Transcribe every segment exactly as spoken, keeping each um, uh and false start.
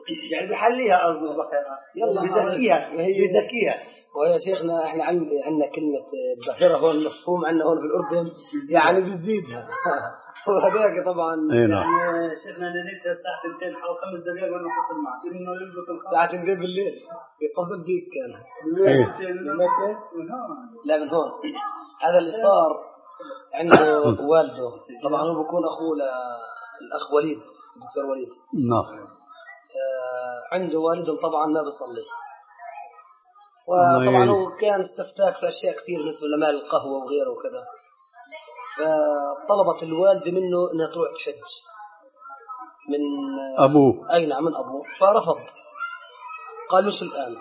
يعني بيحليها قصده بخيرها يلا بيزكيها بيزكيها. ويا شيخنا احنا عندنا كلمة البحيرة هون مفهوم عندنا هون في الأردن يعني بيزيدها وهذاك طبعا يعني شيخنا نريد الساعة اثنتين حوالي خمس دقائق وأنا أتصل معك إنه يلبط الخمس الساعة اثنتين بالليل يتصل بيك كان لا من هون. هذا اللي صار عنده والده طبعا هو بيكون أخوه الأخ وليد الدكتور وليد نعم عنده والده طبعا ما بيصلي وطبعا هو كان استفتاك في أشياء كثير بالنسبة لمال القهوة وغيره وكذا فطلبت الوالدة منه أنها تروح تحج من أبوه. أي نعم من أبوه فرفض قال مش الآن.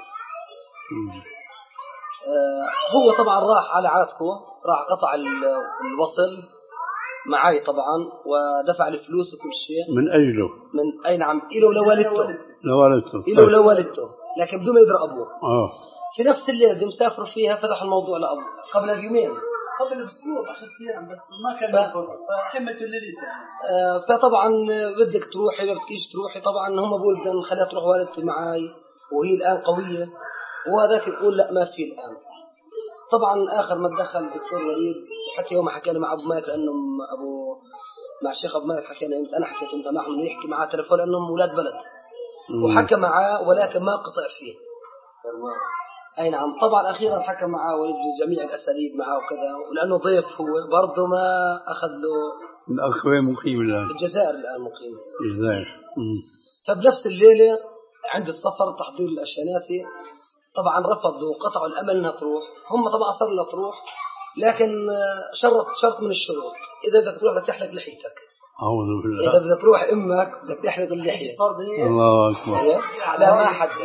آه هو طبعا راح على عاتقه راح قطع الوصل معي طبعا ودفع الفلوس وكل شيء من أجله من أي نعم إله لوالدته لوالدته إله لوالدته لكن بدون ما يدري أبوه. آه. في نفس الليلة اللي مسافر فيها فتح الموضوع لأبوه قبل اليومين قبل أسبوع عشرة أيام بس ما كان ف... فحمة الليل آه فطبعا بدك تروحي ما بدكيش تروحي طبعا هم بقول بدنا نخليها تروح والدتي معاي وهي الآن قوية وهذاك يقول لا ما في الآن. طبعا آخر ما تدخل الدكتور وليد حكي يوم حكينا مع أبو مالك لأنه أبو مع الشيخ أبو مالك حكينا أنا حكيت أنت معهم إنه يحكي معاه تلفون لأنهم أولاد بلد وحكى معاه ولكن ما قطع فيه. أي نعم طبعا أخيرا حكى معاه وليد بجميع الأساليب معاه وكذا ولأنه ضيف هو برضه ما أخذ له الأخ وين مقيم الآن؟ في الجزائر الآن مقيم الجزائر. فبنفس الليلة عند السفر تحضير الأشياناتي طبعا رفضوا وقطعوا الأمل أنها تروح. هم طبعا أصروا أنها تروح لكن شرط شرط من الشروط إذا بدك تروح بدك تحلق لحيتك. أعوذ بالله. إذا بدك تروح إمك بدك تحلق اللحية. الله أكبر. لا ما حد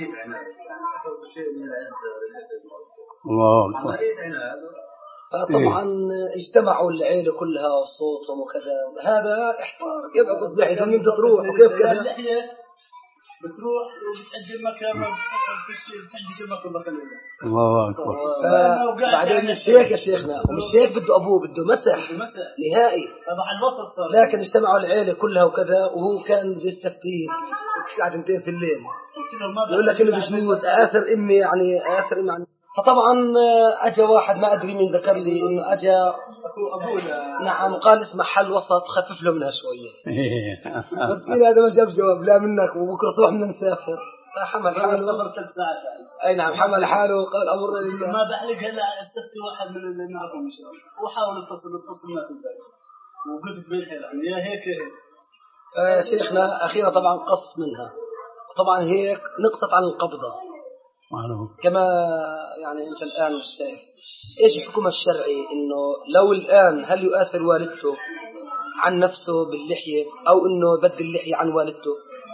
الله أكبر. فطبعا اجتمعوا العيلة كلها وصوتهم وكذا هذا احتار كيف أقصد لحية من تروح وكيف كذا بتروح وبتأجل مكان بتأجل مكان بخليه. الله أكبر. بعدين مش هيك يا شيخنا ومش هيك بده أبوه بده مسح نهائي لكن اجتمعوا العيلة كلها وكذا وهو كان بيستفتيه الساعة اثنتين في الليل يقول لك إنه بجوز آثر إمي يعني آثر إمي يعني. فطبعا أجا واحد ما أدري من ذكر لي إنه أجا أبونا نعم قال اسمع حل وسط خفف له منها شوية. قلت له هذا ما جاب جواب لا منك وبكرة صبح بدنا نسافر فحمل حاله أي نعم حمل حاله وقال أمر لله ما بحلق هلا استفتي واحد من اللي نعرفهم إن شاء الله وحاول اتصل اتصل ما تنفع وقلت بالحيل يعني يا هيك هيك. شيخنا أخيرا طبعا قص منها طبعا هيك نقصت عن القبضة كما يعني أنت الآن شايف إيش الحكم الشرعي إنه لو الآن هل يؤثر والدته عن نفسه باللحية أو إنه بدل اللحية عن والدته؟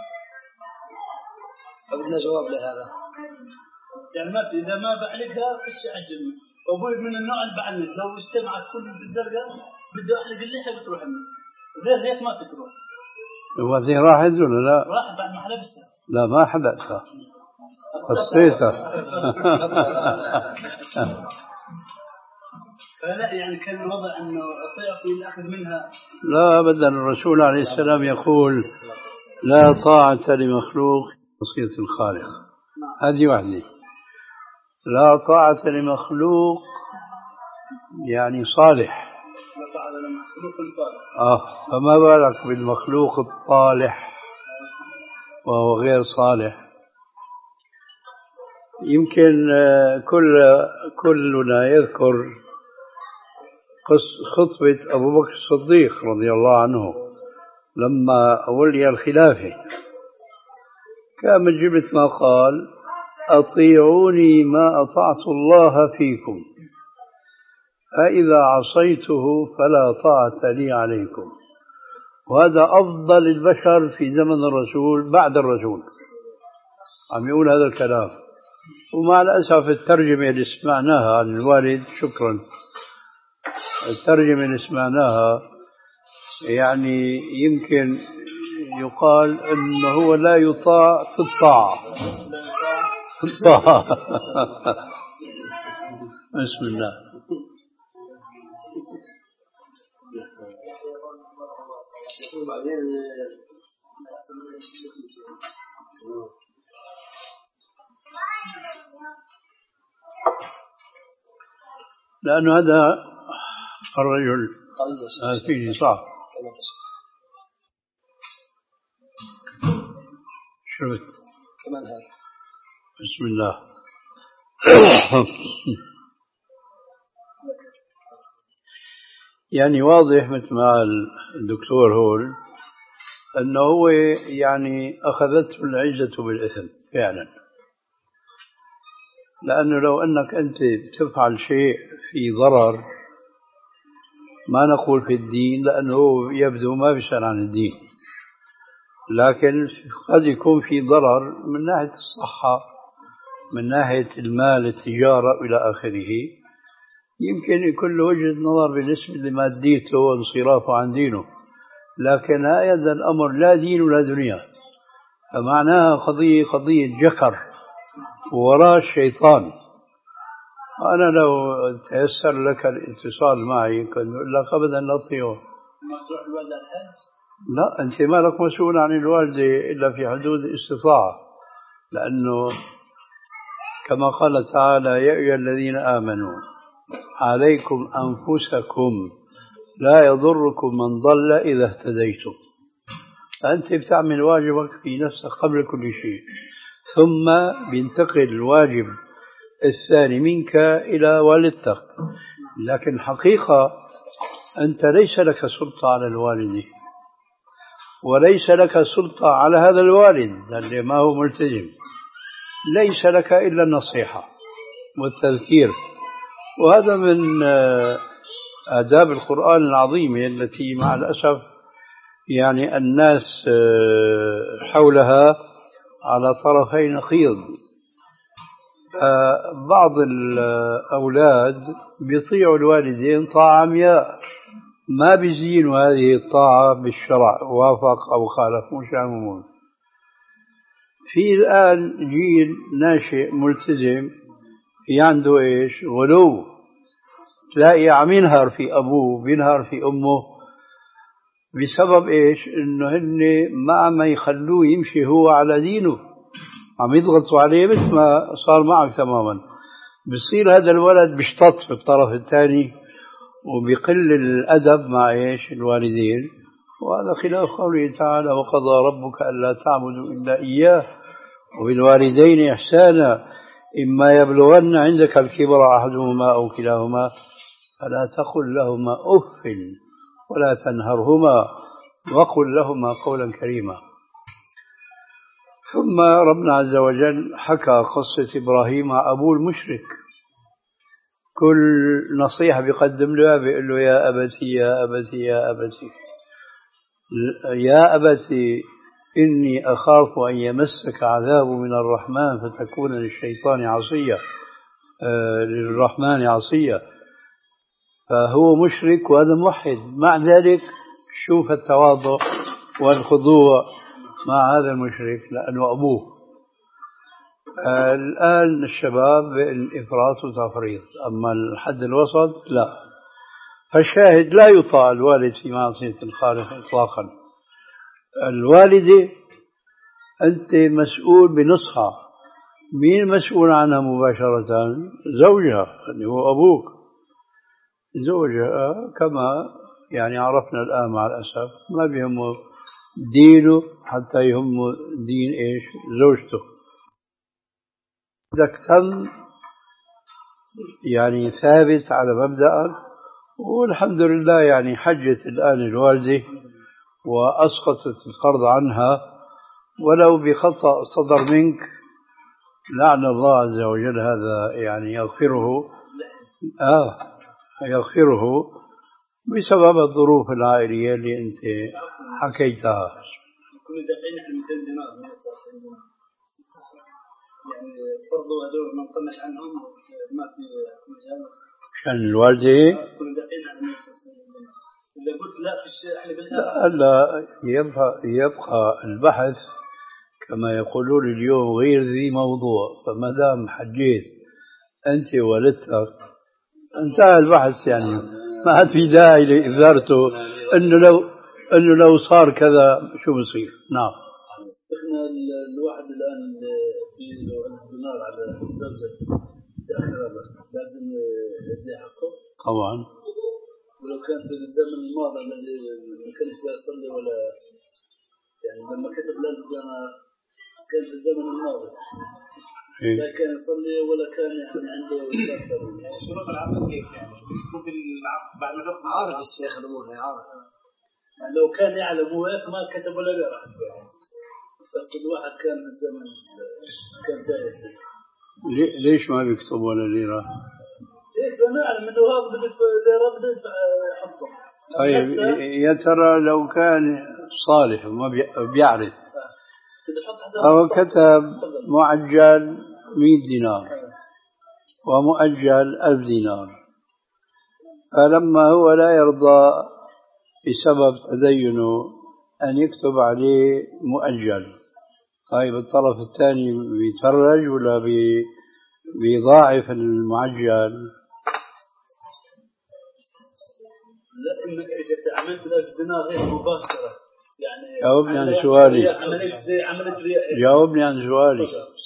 فبدنا جواب لهذا. يعني ما في إذا ما بحلقها إيش أعجبني أقول من النوع اللي بعلمك لو اجتمعت كل الزرقاء بدي أحلق اللحية بتروح مني غير هيك ما تروح. هو ذي راحت ولا لا؟ راحت بعد ما حلبستها. لا ما حلقتها. قصيتها. فلا يعني كان الوضع أنه تعطي الأخذ منها. لا أبدا الرسول عليه السلام يقول لا طاعة لمخلوق معصية الخالق. هذه واحدة. لا طاعة لمخلوق يعني صالح. لا طاعة لمخلوق صالح. آه فما بالك بالمخلوق الطالح وهو غير صالح. يمكن كل كلنا يذكر خطبة أبو بكر الصديق رضي الله عنه لما ولي الخلافة كان من جملة ما قال أطيعوني ما أطعت الله فيكم فإذا عصيته فلا طاعة لي عليكم. وهذا أفضل البشر في زمن الرسول بعد الرسول عم يقول هذا الكلام. ومع الأسف الترجمة اللي سمعناها عن الوالد شكرا الترجمة اللي سمعناها يعني يمكن يقال أنه هو لا يطاع في الطاعة في الطاعة. بسم الله. لأنه هذا الرجل هذا فيه صعب. شفت كمان هذا. بسم الله. يعني واضح مثل ما الدكتور هول أنه هو يعني أخذته العزة بالإثم فعلا، لأنه لو أنك أنت تفعل شيء في ضرر ما نقول في الدين لأنه يبدو ما بيسأل عن الدين، لكن قد يكون في ضرر من ناحية الصحة، من ناحية المال، التجارة إلى آخره، يمكن يكون له وجهة نظر بالنسبة لماديته وانصرافه عن دينه، لكن هذا الأمر لا دين ولا دنيا، فمعناها قضية قضية جكر وراء الشيطان. أنا لو تيسر لك الاتصال معي كنت أقول لك أبدا لا تطيعه. لا، أنت ما لك مسؤول عن الوالدة إلا في حدود الاستطاعة، لأنه كما قال تعالى يا أيها الذين آمنوا عليكم أنفسكم لا يضركم من ضل إذا اهتديتم. فأنت بتعمل واجبك في نفسك قبل كل شيء، ثم بينتقل الواجب الثاني منك إلى والدتك. لكن الحقيقة أنت ليس لك سلطة على الوالد، وليس لك سلطة على هذا الوالد اللي ما هو ملتزم، ليس لك إلا النصيحة والتذكير. وهذا من آداب القرآن العظيمة التي مع الأسف يعني الناس حولها على طرفي نقيض. بعض الأولاد بيطيعوا الوالدين طاعة عمياء، ما بيزينوا هذه الطاعة بالشرع، وافق أو خالف مش عمومون. في الآن جيل ناشئ ملتزم في عنده إيش غلو، تلاقي عم ينهر في أبوه بينهر في أمه بسبب إيش؟ إنه هن ما عم يخلوه يمشي هو على دينه، عم يضغطوا عليه مثل ما صار معك تماما. بصير هذا الولد بيشتط في الطرف الثاني وبيقل الأدب مع إيش الوالدين، وهذا خلاف قوله تعالى وقضى ربك ألا تعبدوا إلا إياه وبالوالدين إحسانا إما يبلغن عندك الكبر أحدهما أو كلاهما فلا تقل لهما أف ولا تنهرهما وقل لهما قولا كريما. ثم ربنا عز وجل حكى قصة إبراهيم مع أبوه المشرك، كل نصيحة بيقدم له بيقول له يا أبتي يا أبتي يا أبتي يا أبتي إني أخاف أن يمسك عذاب من الرحمن فتكون للشيطان عصيا آه للرحمن عصيا. فهو مشرك وهذا موحد، مع ذلك شوف التواضع والخضوع مع هذا المشرك لأنه أبوه. آه الآن الشباب الإفراط وتفريط، أما الحد الوسط لا. فالشاهد لا يطاع الوالد في معصية الخالق إطلاقا. الوالدة أنت مسؤول بنصحها، مين مسؤول عنها مباشرة؟ زوجها اللي هو أبوك. زوجها كما يعني عرفنا الآن مع الأسف ما بيهمه دينه حتى يهمه دين إيش زوجته. إذا تم يعني ثابت على مبدأك، والحمد لله يعني حجت الآن الوالدة وأسقطت الفرض عنها ولو بخطأ صدر منك، لعن الله عز وجل هذا يعني يغفره آه يغفره بسبب الظروف العائلية اللي أنت حكيتها. يعني فرضوا هذول ما نطنش عنهم ما في مجال عشان الوالدة كنا دقيقين على الناس. إذا قلت لا في الشيء احنا لا, لا يبقى يبقى البحث كما يقولون اليوم غير ذي موضوع. فما دام حجيت أنت وولدتك انتهى البحث، يعني ما عاد في داعي لإثارته إنه لو إنه لو صار كذا شو بصير. نعم. احنا الواحد الآن في دينار على زوجته تأخر لازم يدي حقه. طبعا. ولو كان في الزمن الماضي الذي ما كانش لا يصلي ولا يعني لما كتب الألف كان في الزمن الماضي إيه؟ لا كان يصلي ولا كان يعني عنده شروط العقد كيف يعني يكون في العقد بعد ما تفهم عارف الشيخ الأمور عارف يعني لو كان يعلم هو ما كتب ولا قرأ بس الواحد كان في الزمن كان دايس. ليش ما بيكتب ولا ليرة؟ ليش لا نعلم انه هذا بده ليرة بده يدفع حقه. طيب يا ترى لو كان صالح وما بيعرف أو كتب معجل مئة دينار ومؤجل ألف دينار فلما هو لا يرضى بسبب تدينه أن يكتب عليه مؤجل، طيب الطرف الثاني بيتفرج ولا بيضاعف المعجل؟ لا إنك إذا عملت ألف دينار هيك مباشرة يعني جاوبني عن سؤالي. جاوبني عن سؤالي.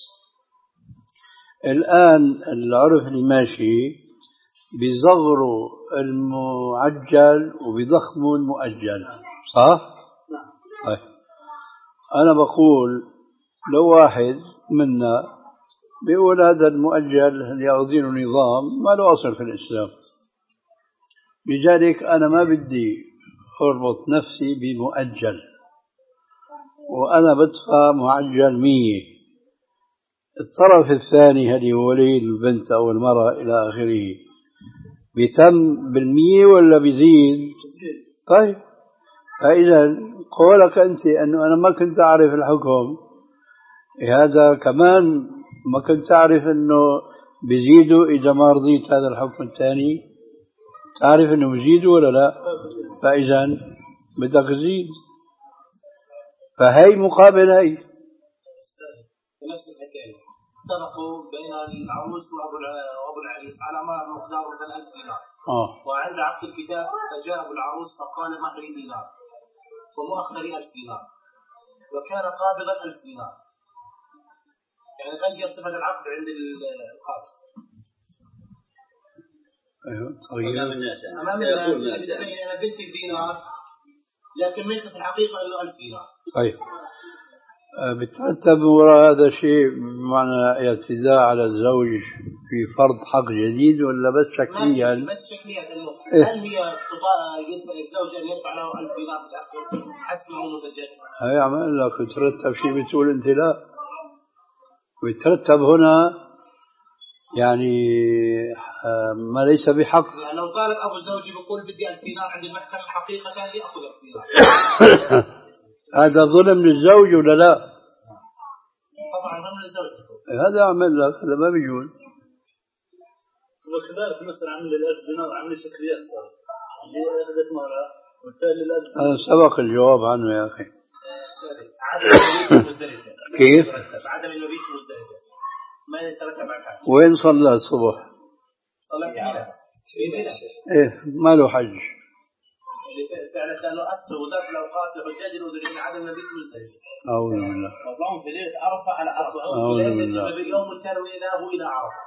الآن العرف اللي ماشي بيصغروا المعجل وبيضخموا المؤجل، صح؟ نعم. طيب أنا بقول لو واحد منا بيقول هذا المؤجل اللي يعطينه نظام ما له أصل في الإسلام، لذلك أنا ما بدي أربط نفسي بمؤجل وأنا بدفع معجل مية. الطرف الثاني هذه هو ولي البنت أو المرأة إلى آخره بيتم بالمية ولا بيزيد؟ طيب فإذا قولك أنت أنه أنا ما كنت أعرف الحكم هذا كمان ما كنت أعرف أنه بيزيدوا إذا ما رضيت هذا الحكم الثاني، تعرف أنه بيزيدوا ولا لا؟ فإذا بدك تزيد، فهي مقابل هي. نفس الحكاية اتفقوا بين العروس وأبو وأبو العريس على ما مقدار مثلا ألف دينار. آه. وعند عقد الكتاب فجاء أبو العروس فقال مهري دينار ومؤخري ألف دينار وكان قابضا ألف دينار، يعني غير صفة العقد عند القاضي. أيوه طيب. أمام الناس أمام الناس أنا بنت الدينار لكن ليس في الحقيقة إلا ألف دينار. طيب بترتب وراء هذا شيء بمعنى اعتداء على الزوج في فرض حق جديد ولا بس شكليا؟ بس شكليا انه هل هي يدفع الزوج ان يدفع له ألف دينار حسب ما هو مسجل؟ هي عمل لك ترتب شيء بتقول انت لا، ويترتب هنا يعني ما ليس بحق. يعني لو طالب ابو الزوج بيقول بدي ألف دينار عند المحكمة حقيقة ياخذ ألف دينار. هذا ظلم للزوج ولا لا؟ طبعا ظلم للزوج. هذا عمل لك هذا ما بيجوز. وكذلك مثلا عمل الألف دينار عمل شكليات صار اللي أخذت مرة والتالي الألف هذا سبق الجواب عنه يا أخي. عدم المبيت مزدلفة. كيف؟ عدم المبيت مزدلفة ما يترتب على حاجة. وين صلى الصبح؟ صلى فيها. إيه ما له حج. فعلا كانوا أكثر وذات الأوقات لحجاج الأذنين عدم المبيت مزدلفة. أعوذ بالله. وضعهم في ليلة عرفة على عرفة. أعوذ بالله. يوم التروي ذهبوا إلى عرفة.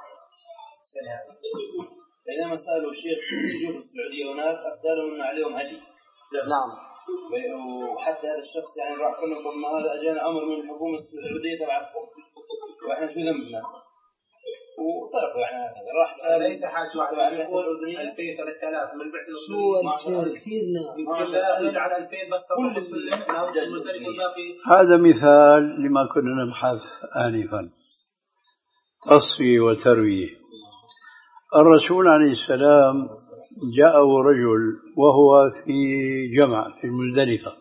بينما سألوا الشيخ يجوز السعودية هناك أفتالهم أن عليهم هدي. نعم. وحتى هذا الشخص يعني راح كنا طب ما هذا أجانا أمر من الحكومة السعودية تبعكم وإحنا شو ذنبنا وطرقوا يعني هذا راح سأل ليس حاجة واحد يقول ألفين ثلاثة آلاف من بعث شو كثير ناس على ألفين بس كل هذا مثال لما كنا نبحث آنفا، تصفية وتروية. الرسول عليه السلام جاءه رجل وهو في جمع في المزدلفة،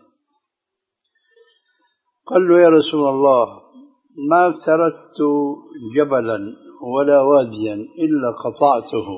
قال له يا رسول الله ما تركت جبلا ولا واديا إلا قطعته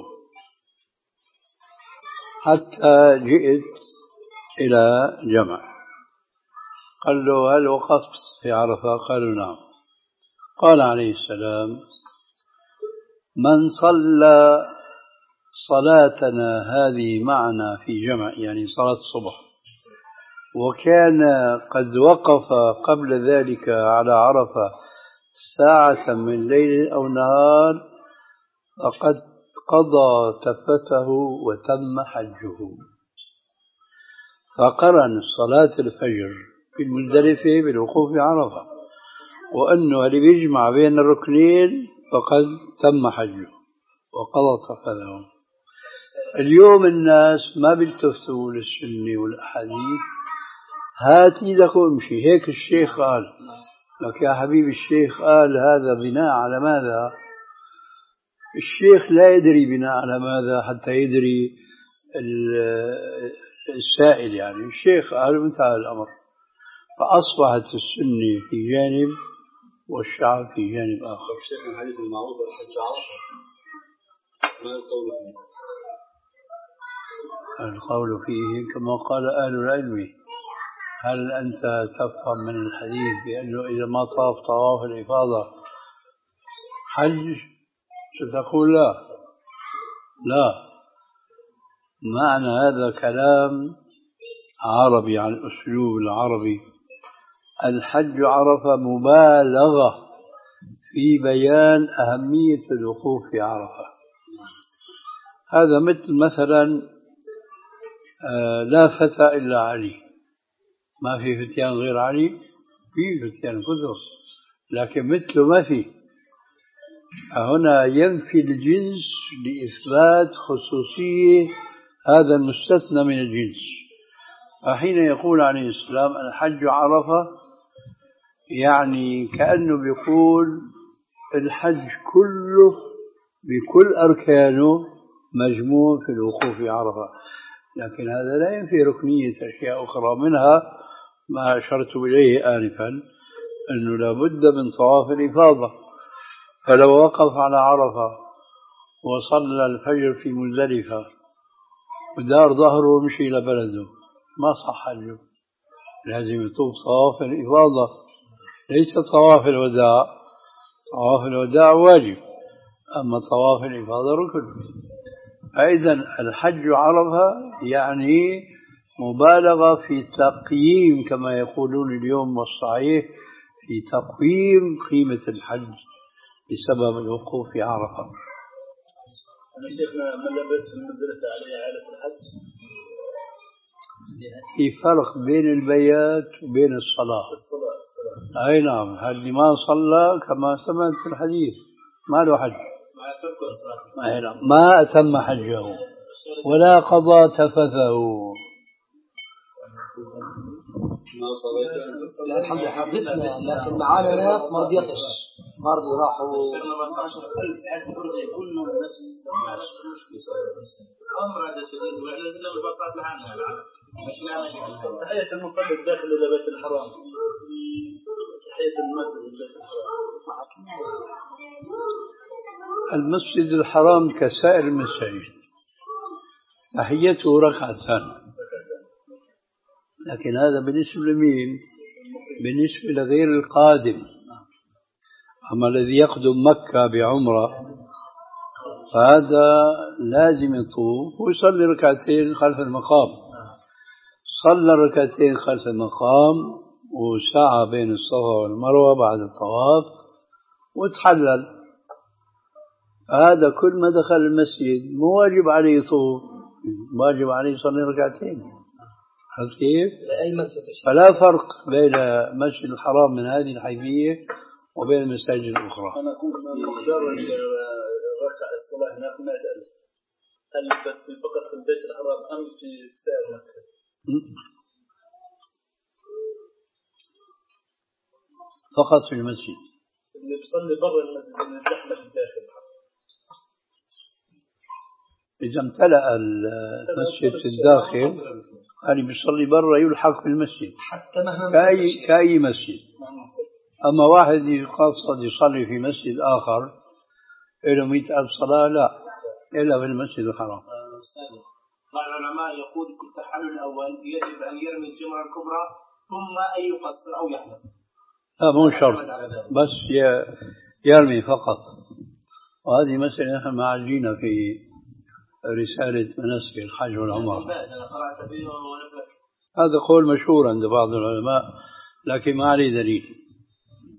حتى جئت إلى جمع. قال له هل وقفت في عرفة؟ قالوا نعم. قال عليه السلام من صلى صلاتنا هذه معنا في جمع يعني صلاة الصبح وكان قد وقف قبل ذلك على عرفة ساعة من ليل أو نهار فقد قضى تفته وتم حجه. فقرن صلاة الفجر في المزدلفة بالوقوف بعرفة، وأنه اللي بيجمع بين الركنين فقد تم حجه وقضى تفته. اليوم الناس ما بيلتفتوا للسنة والأحاديث، هات ايدك وامشي، هيك الشيخ قال لك يا حبيبي، الشيخ قال هذا بناء على ماذا؟ الشيخ لا يدري بناء على ماذا حتى يدري السائل، يعني الشيخ قال انتهى الأمر. فأصبحت السنة في جانب والشعب في جانب آخر. الشيخ الحديث المعروف والحج عرفة ما القول فيه؟ القول فيه كما قال أهل العلم. هل أنت تفهم من الحديث بأنه إذا ما طاف طواف الإفاضة حج؟ ستقول لا لا، معنى هذا كلام عربي عن الأسلوب العربي. الحج عرفة مبالغة في بيان أهمية الوقوف في عرفة. هذا مثل مثلا آه لا فتى إلا علي، ما في فتيان غير علي، في فتيان كثر لكن مثله ما في. هنا ينفي الجنس لإثبات خصوصية هذا المستثنى من الجنس. فحين يقول عليه السلام الحج عرفة، يعني كأنه بيقول الحج كله بكل أركانه مجموع في الوقوف في عرفة. لكن هذا لا ينفي ركنية أشياء أخرى، منها ما أشرت إليه آنفا أنه لابد من طواف الإفاضة. فلو وقف على عرفة وصلى الفجر في مزدلفة ودار ظهره ومشي إلى بلده ما صح حجه، لازم يطوف طواف الإفاضة ليس طواف الوداع. طواف الوداع واجب، أما طواف الإفاضة ركن. فإذا الحج عرفة يعني مبالغة في تقييم، كما يقولون اليوم والصحيح، في تقويم قيمة الحج بسبب الوقوف في عرفة. أنا شيخنا من لبس في المزدلفة عليه عائلة الحج. في فرق بين البيات وبين الصلاة. الصلاة الصلاة. أي نعم، اللي ما صلى كما سمعت في الحديث ما له حج. أي نعم، ما أتم حجه ولا قضى تفثه. الحمد لله حدثنا، لكن معانا ناس ما رضيتش، ما رضي راحوا. كلهم نفس أمر هذا شديد، وإحنا زلنا بالبساطة لعنها مش لعنها شكل. تحية المصلي الداخل إلى بيت الحرام، تحية المسجد لبيت الحرام. المسجد الحرام كسائر المساجد تحيته ركعتان، لكن هذا بالنسبة لمين؟ بالنسبة لغير القادم. أما الذي يقدم مكة بعمرة فهذا لازم يطوف ويصلي ركعتين خلف المقام. صلى ركعتين خلف المقام وسعى بين الصفا والمروة بعد الطواف وتحلل. هذا كل ما دخل المسجد مو واجب عليه يطوف، واجب عليه يصلي ركعتين. عرفت كيف؟ فلا فرق بين مسجد الحرام من هذه الحيثية وبين المساجد الأخرى. أنا كنت مقدار ركع الصلاة هناك مئة ألف، هل فقط في البيت الحرام أم في سائر مكة؟ فقط في المسجد. اللي بيصلي برا المسجد اللي الزحمة في الداخل. إذا امتلأ المسجد في الداخل يعني بيصلي برا يلحق في المسجد حتى مهما كأي, كأي مسجد. أما واحد يقصد يصلي في مسجد آخر له مئة ألف صلاة لا، إلا في المسجد الحرام. بعض العلماء يقول في التحلل الأول يجب أن يرمي الجمرة الكبرى ثم أن يقصر أو يحلق. لا مو شرط، بس يرمي فقط. وهذه مسألة نحن معالجينا في رسالة مناسك الحج والعمرة. هذا قول مشهور عند بعض العلماء لكن ما عليه دليل.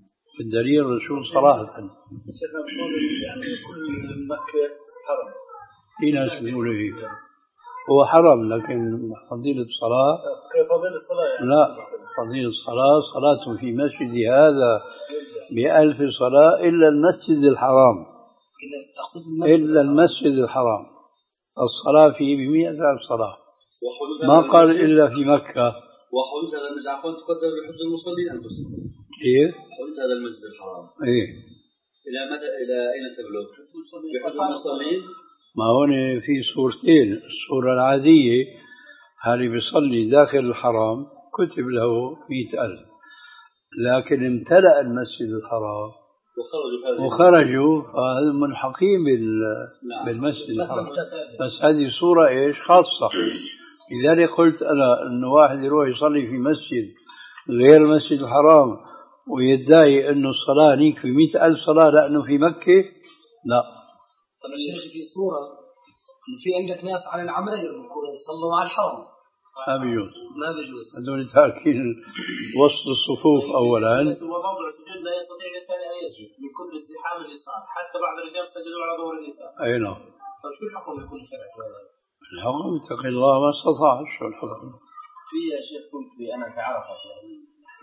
الدليل الرسول صراحة. شيخنا بقول يعني كل مكة حرم في ناس بيقولوا هيك. هو حرم، لكن فضيلة الصلاة كفضيلة الصلاة يعني. لا، فضيلة الصلاة صلاة في مسجد هذا بألف صلاة إلا المسجد الحرام، إلا المسجد الحرام الصلاة فيه بمئة ألف صلاة، ما قال إلا في مكة. وحدود هذا المسجد الحرام تقدر بحدود المصلين أنفسهم. كيف؟ حدود هذا المسجد الحرام إيه. إلى متى، إلى أين تبلغ؟ بحدود المصلين. ما هون في صورتين، الصورة العادية هذه بيصلي داخل الحرام كتب له مئة ألف، لكن امتلأ المسجد الحرام وخرجوا وخرجوا فهذا منحقين بالمسجد الحرام. بس هذه صورة إيش خاصة. لذلك قلت أنا إنه واحد يروح يصلي في مسجد غير المسجد الحرام ويدعي إنه الصلاة هنيك في مئة ألف صلاة لأنه في مكة، لا. طب الشيخ في صورة إنه في عندك ناس على العمرية بيكونوا يصلوا على الحرم، ما بيجوز، ما بيجوز. هذول تاركين وسط الصفوف أولا. هو موضوع السجود لا يستطيع الإنسان أن يسجد من كثر ازدحام اليسار، حتى بعض الرجال سجدوا على ظهر اليسار. أي نعم. طيب شو الحكم يكون الشرعي في هذا؟ الحكم اتق الله ما استطاع. شو الحكم؟ في يا شيخ كنت في أنا في عرفة يعني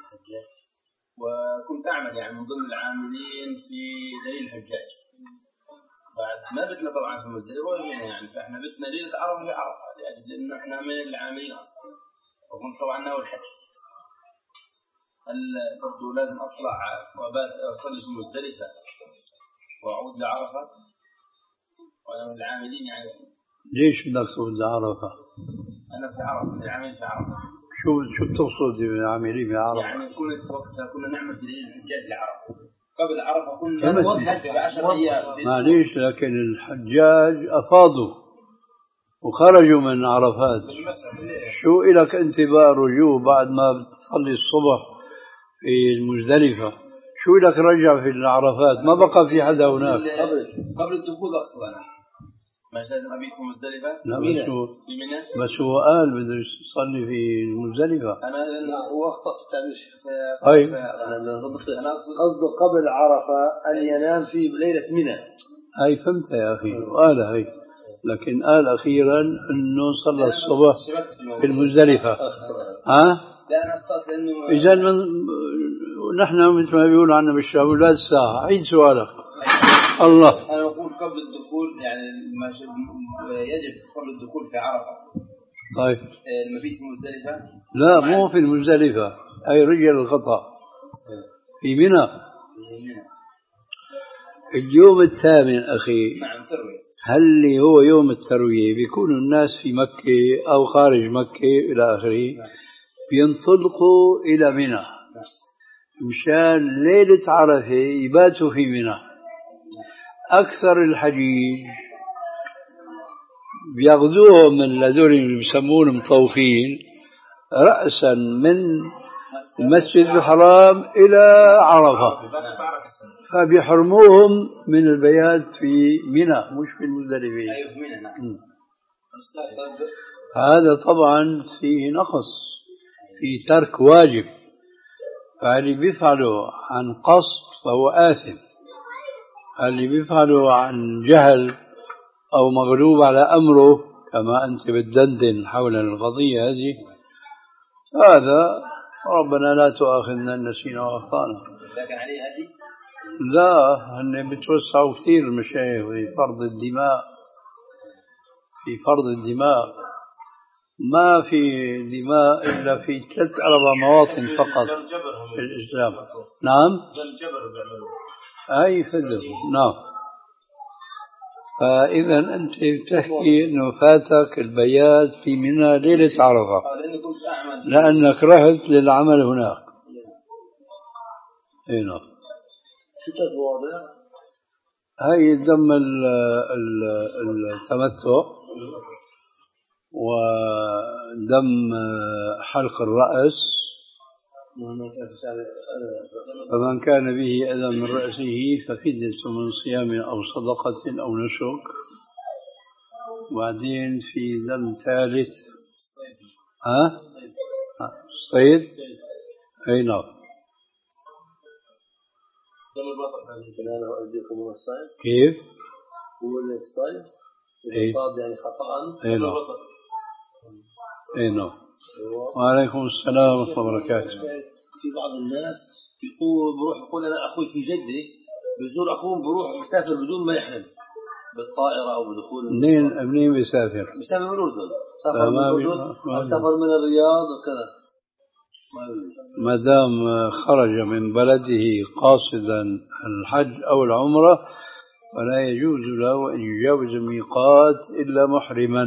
وكنت أعمل يعني من ضمن العاملين في دليل الحجاج. بعد ما بتنا طبعا في مزدلفة وين يعني، فإحنا بتنا ليلة عرفة في عرفة لأجل إنه إحنا من العاملين أصلا، وكنت طبعا ناوي الحج. هل برضو لازم أطلع وبات أصلي في مزدلفة وأعود لعرفة وأنا من العاملين يعني؟ ليش بدك تقول لعرفة؟ أنا في عرفة، من العاملين في عرفة. شو شو بتقصد بالعاملين في عرفة؟ يعني كنت وقتها كنا نعمل في دليل الحجاج لعرفة. قبل عرفة كنا نوضح بعشر أيام. معليش، لكن الحجاج أفاضوا وخرجوا من عرفات. شو إلك أنت بقى رجوع بعد ما بتصلي الصبح في المزدلفة؟ شو إلك رجع في العرفات؟ ما بقى في حدا هناك. قبل قبل الدخول أصلا مش لازم أبيت في مزدلفة. لا بس هو بس هو قال بده يصلي في المزدلفة. أنا هو أخطأ في التعبير. طيب أنا قصده قبل عرفة أن ينام في ليلة منى. هاي فهمتها يا أخي، وقال هاي، لكن قال أخيرا إنه صلى الصبح في المزدلفة. ها؟ لا أنا أخطأت لأنه إذا نحن مثل ما بيقولوا عنا بالشام ولاد الساعة. عيد سؤالك. الله. أنا أقول قبل الدخول يعني ما يجب قبل الدخول في عرفة. طيب. المبيت في مزدلفة؟ لا مو في المزدلفة، أي رجل الخطأ في منى. اليوم الثامن أخي. نعم تروي. هل اللي هو يوم التروية بيكون الناس في مكة أو خارج مكة إلى آخره بينطلقوا إلى منى مشان ليلة عرفة يباتوا في منى. أكثر الحجيج بياخذوهم من الذين اللي بيسمون مطوفين رأسا من المسجد الحرام إلى عرفة، فبيحرموهم من البيات في منى مش في المزدلفة. هذا طبعا فيه نقص، في ترك واجب، فاللي بيفعله عن قصد فهو آثم، اللي بيفعله عن جهل أو مغلوب على أمره كما أنت بتدندن حول القضية هذه، هذا ربنا لا تؤاخذنا إن نسينا وأخطأنا. لكن عليه هدي؟ لا، هن بتوسعوا كثير المشايخ في فرض الدماء، في فرض الدماء ما في دماء إلا في ثلاث أربع مواطن فقط في الإسلام. نعم أي فدر. نعم. فإذا أنت بتحكي أنه فاتك البيات في منى ليلة عرفة لأنك رحت للعمل هناك. اي نعم. شو تتواضع؟ هاي دم التمتع ودم حلق الرأس، فمن كان به أذى من رأسه ففدية من صيام أو صدقة أو نسك. وبعدين في دم ثالث ها صيد. أي نعم. كيف؟ هو الصيد إيه يعني خطأ. إيه نعم. إيه نعم. وعليكم السلام ورحمة الله وبركاته. في بعض الناس يقول بروح يقول أنا أخوي في جدي بزور أخوه بروح مسافر بدون ما يحرم بالطائرة أو بدخول. منين منين بيسافر؟ بيسافر من الأردن. سافر من الأردن أو سافر من الرياض وكذا. ما دام خرج من بلده قاصدا الحج أو العمرة فلا يجوز له أن يجاوز الميقات إلا محرما.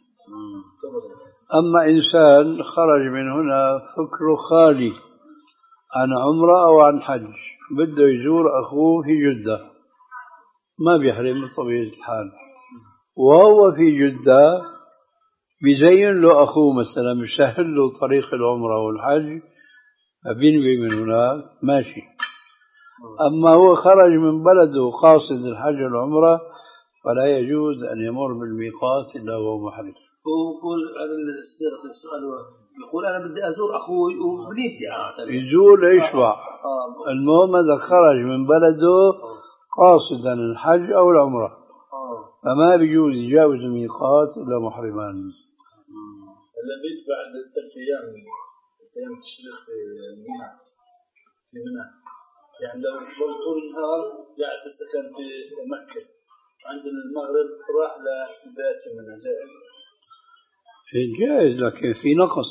أما إنسان خرج من هنا فكره خالي عن عمرة أو عن حج بده يزور أخوه في جدة ما بيحرم بطبيعة الحال، وهو في جدة بيزين له أخوه مثلا بيسهل له طريق العمرة والحج فبينوي من هناك ماشي. أما هو خرج من بلده قاصد الحج والعمرة فلا يجوز أن يمر بالميقات إلا وهو محرم. هو يقول هذا السؤال يقول أنا بدي أزور أخوي وبنيتي يزور يشبع. المهم إذا خرج من بلده قاصدا الحج أو العمرة فما بيجوز يجاوز الميقات إلا محرما. البيت بعد ثلاث أيام أيام التشريق في منى في منى يعني لو طول النهار قاعد تسكن في مكة عند المغرب راح لبيت منى جائز لكن في نقص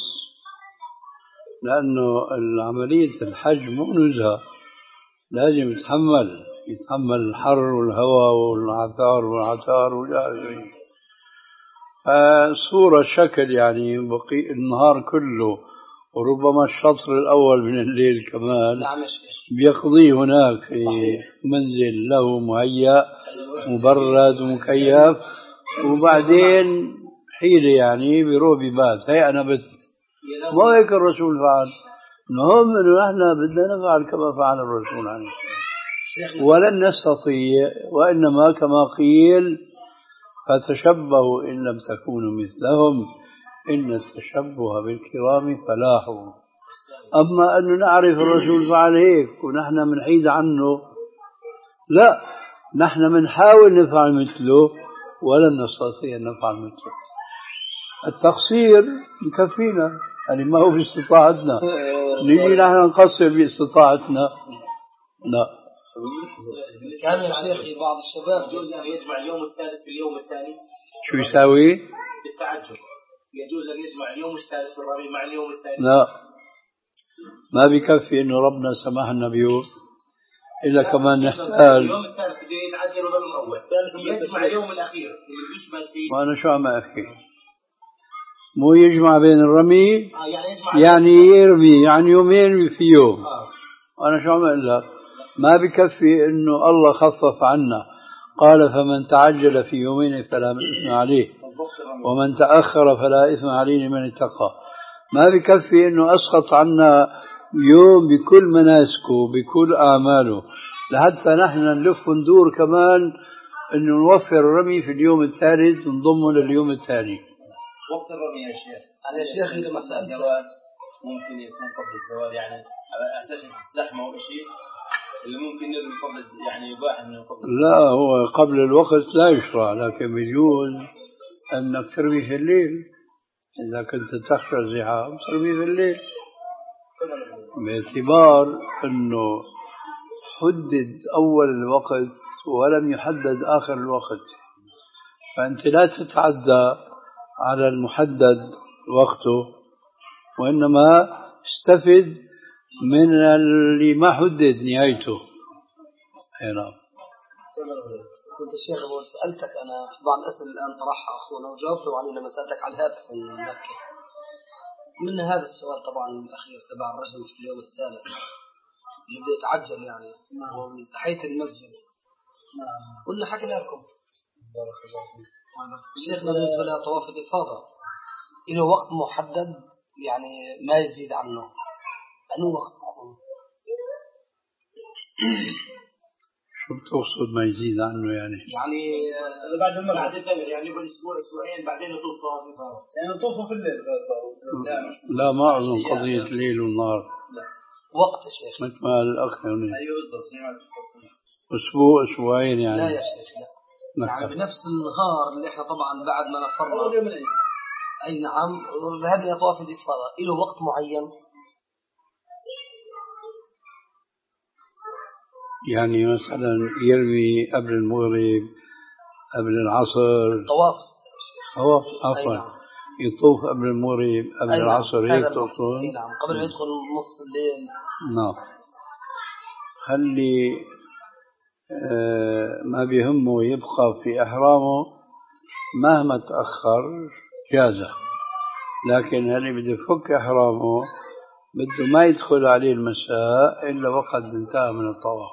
لأنه العملية الحج مو نزهة لازم يتحمل يتحمل الحر والهواء والعثار والعثار والجاري صورة شكل يعني بقي النهار كله وربما الشطر الأول من الليل كمان بيقضي هناك في منزل له مهيأ مبرد ومكيف وبعدين حيلة يعني بيروح ببات هي أنا بت ما هيك الرسول فعل. المهم إنه نحن بدنا نفعل كما فعل الرسول عليه الصلاة ولن نستطيع وإنما كما قيل فتشبهوا إن لم تكونوا مثلهم إن التشبه بالكرام فلاح. أما أن نعرف الرسول فعل هيك ونحن منحيد عنه لا نحن منحاول نفعل مثله ولن نستطيع أن نفعل مثله. التقصير مكفينا يعني ما هو باستطاعتنا نجي نحن نقصر باستطاعتنا لا. كان يا شيخي بعض الشباب يجوز أن يجمع اليوم الثالث في اليوم الثاني. شو يساوي؟ بالتعجب يجوز أن يجمع اليوم الثالث في الربيع مع اليوم الثاني. لا ما بكفي إنه ربنا سمح لنا بيوم إلا كمان نحتاج اليوم الثالث بده يتعجل وظل الأول يجمع اليوم الأخير اللي بيشمل فيه. وأنا شو عم أحكي مو يجمع بين الرمي آه يعني, يعني يرمي يعني يومين في يوم. آه. وأنا شو عم أقول لك ما بكفي إنه الله خفف عنا قال فمن تعجل في يومين فلا إثم عليه ومن تأخر فلا إثم عليه من اتقى. ما بكفي إنه أسقط عنا يوم بكل مناسكه بكل أعماله لحتى نحن نلف وندور كمان إنه نوفر الرمي في اليوم الثالث ونضمه لليوم الثاني. وقت الرمي يا شيخ أنا يا شيخ إذا مسألة ممكن يكون قبل الزوال يعني على أساس الزحمة أو شيء اللي ممكن نرمي قبل يعني يباح إنه قبل. لا هو قبل الوقت لا يشرع لكن بيجوز أنك ترمي في الليل إذا كنت تخشى الزحام ترمي في الليل باعتبار أنه حدد أول الوقت ولم يحدد آخر الوقت فأنت لا تتعدى على المحدد وقته وإنما استفد من اللي ما حدد نهايته. هنا كنت الشيخ سألتك أنا في بعض الأسئلة الآن طرحها أخونا وجاوبته عليه لما سألتك على الهاتف من مكة. من هذا السؤال طبعا الأخير تبع الرجل في اليوم الثالث اللي بده يتعجل يعني وتحية المسجد قلنا حكينا لكم شيخنا بالنسبة لطواف الإفاضة له وقت محدد يعني ما يزيد عنه أنه وقت أخونا شو بتقصد ما يزيد عنه يعني؟ يعني بعد المرة يعني بالأسبوع أسبوعين بعدين يطوف طواف الإفاضة يعني يطوفوا في الليل. لا ما أظن قضية الليل والنهار وقت الشيخ مثل ما الأخ يعني أيوة بالضبط أسبوع أسبوعين يعني لا يا شيخ لا يعني بنفس النهار اللي احنا طبعا بعد ما نفرنا اي نعم ذهبنا طواف الافاضه له وقت معين. يعني مثلا يرمي قبل المغرب قبل العصر طواف طواف عفوا يطوف قبل المغرب قبل أي العصر نعم. هيك تقصد؟ اي نعم قبل ما يدخل نص الليل. نعم. خلي آه ما بيهمه يبقى في إحرامه مهما تأخر جازه، لكن اللي بده يفك إحرامه بده ما يدخل عليه المساء إلا وقد انتهى من الطواف.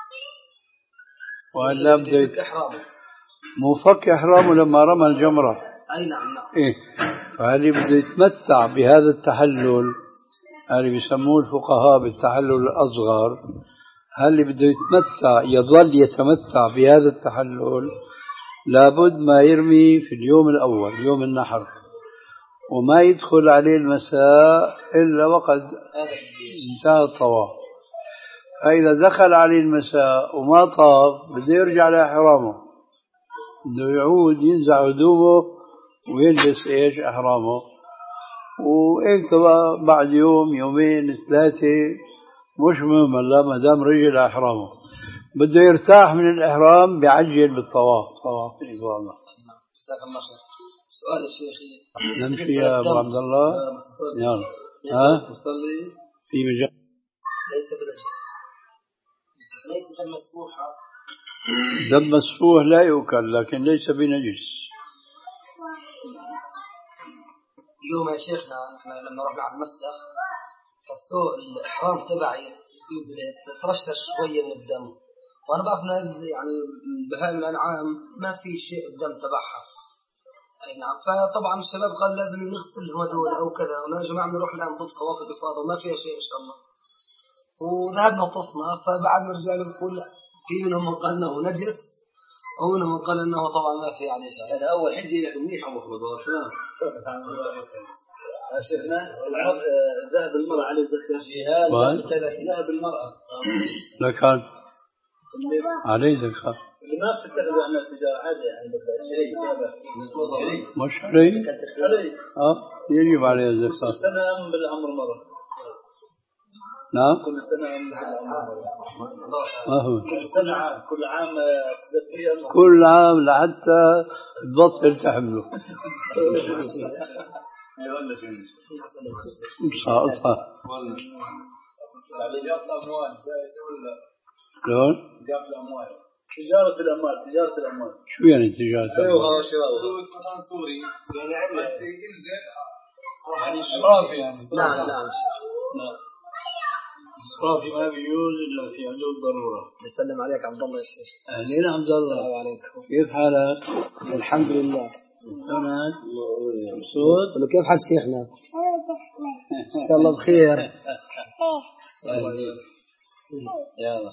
وهلا بده يفك إحرامه مو فك إحرامه لما رمى الجمرة. أي نعم نعم. إيه فهذه بده يتمتع بهذا التحلل، هذا بيسموه الفقهاء بالتحلل الأصغر. هل بده يتمتع يظل يتمتع بهذا التحلل لابد ما يرمي في اليوم الأول يوم النحر، وما يدخل عليه المساء إلا وقد انتهى الطواف. فإذا دخل عليه المساء وما طاف بده يرجع لإحرامه، بده يعود ينزع هدومه ويلبس إيش إحرامه، وإنت بعد يوم يومين ثلاثة مش مهم هلا ما دام رجع إحرامه بده يرتاح من الإحرام بيعجل بالطواف طواف الإفاضة. جزاك الله خير. سؤال يا شيخي نمشي يا أبو عبد الله. يلا ها نصلي في مجال ليس بنجس ليس دم مسفوحة. دم مسفوح لا يؤكل لكن ليس بنجس. اليوم يا شيخنا احنا لما رحنا على المسلخ فالثوب الإحرام تبعي ترشتش شوية من الدم، وأنا بعرف يعني بهايم الأنعام ما في شيء الدم تبعها. أي نعم. فطبعا الشباب قال لازم نغسل هدول أو كذا، وأنا يا جماعة بنروح الآن نطوف طواف الإفاضة وما فيها شيء إن شاء الله. وذهبنا طفنا فبعد ما رجعنا نقول في منهم من قال أنه نجس ومنهم من قال أنه طبعا ما في عليه شيء. هذا أول حجة لك منيح أبو أحمد والله شلون؟ شيخنا ذهب المرأة على الزكاة ذهب المرأة لكان عليه زكاة اللي ما بتتخذوا عن التجارة عادي يعني مش عليه اه يجب عليه الزكاة. كل سنة بالعمر مرة. نعم كل سنة بالعمر ما هو كل سنة عام كل عام كل عام لحتى تبطل تحمله ساقطها شلون؟ تجارة الأموال تجارة الأموال شو يعني تجارة الأموال؟ يعني إسراف يعني نعم نعم إسراف ما بيجوز إلا في حدود ضرورة. نسلم عليك عبد الله يا شيخ. أهلين عبد الله. السلام عليكم. كيف حالك؟ الحمد لله. هناك مبسوط؟ قل كيف حال شيخنا؟ إن شاء الله بخير. يلا.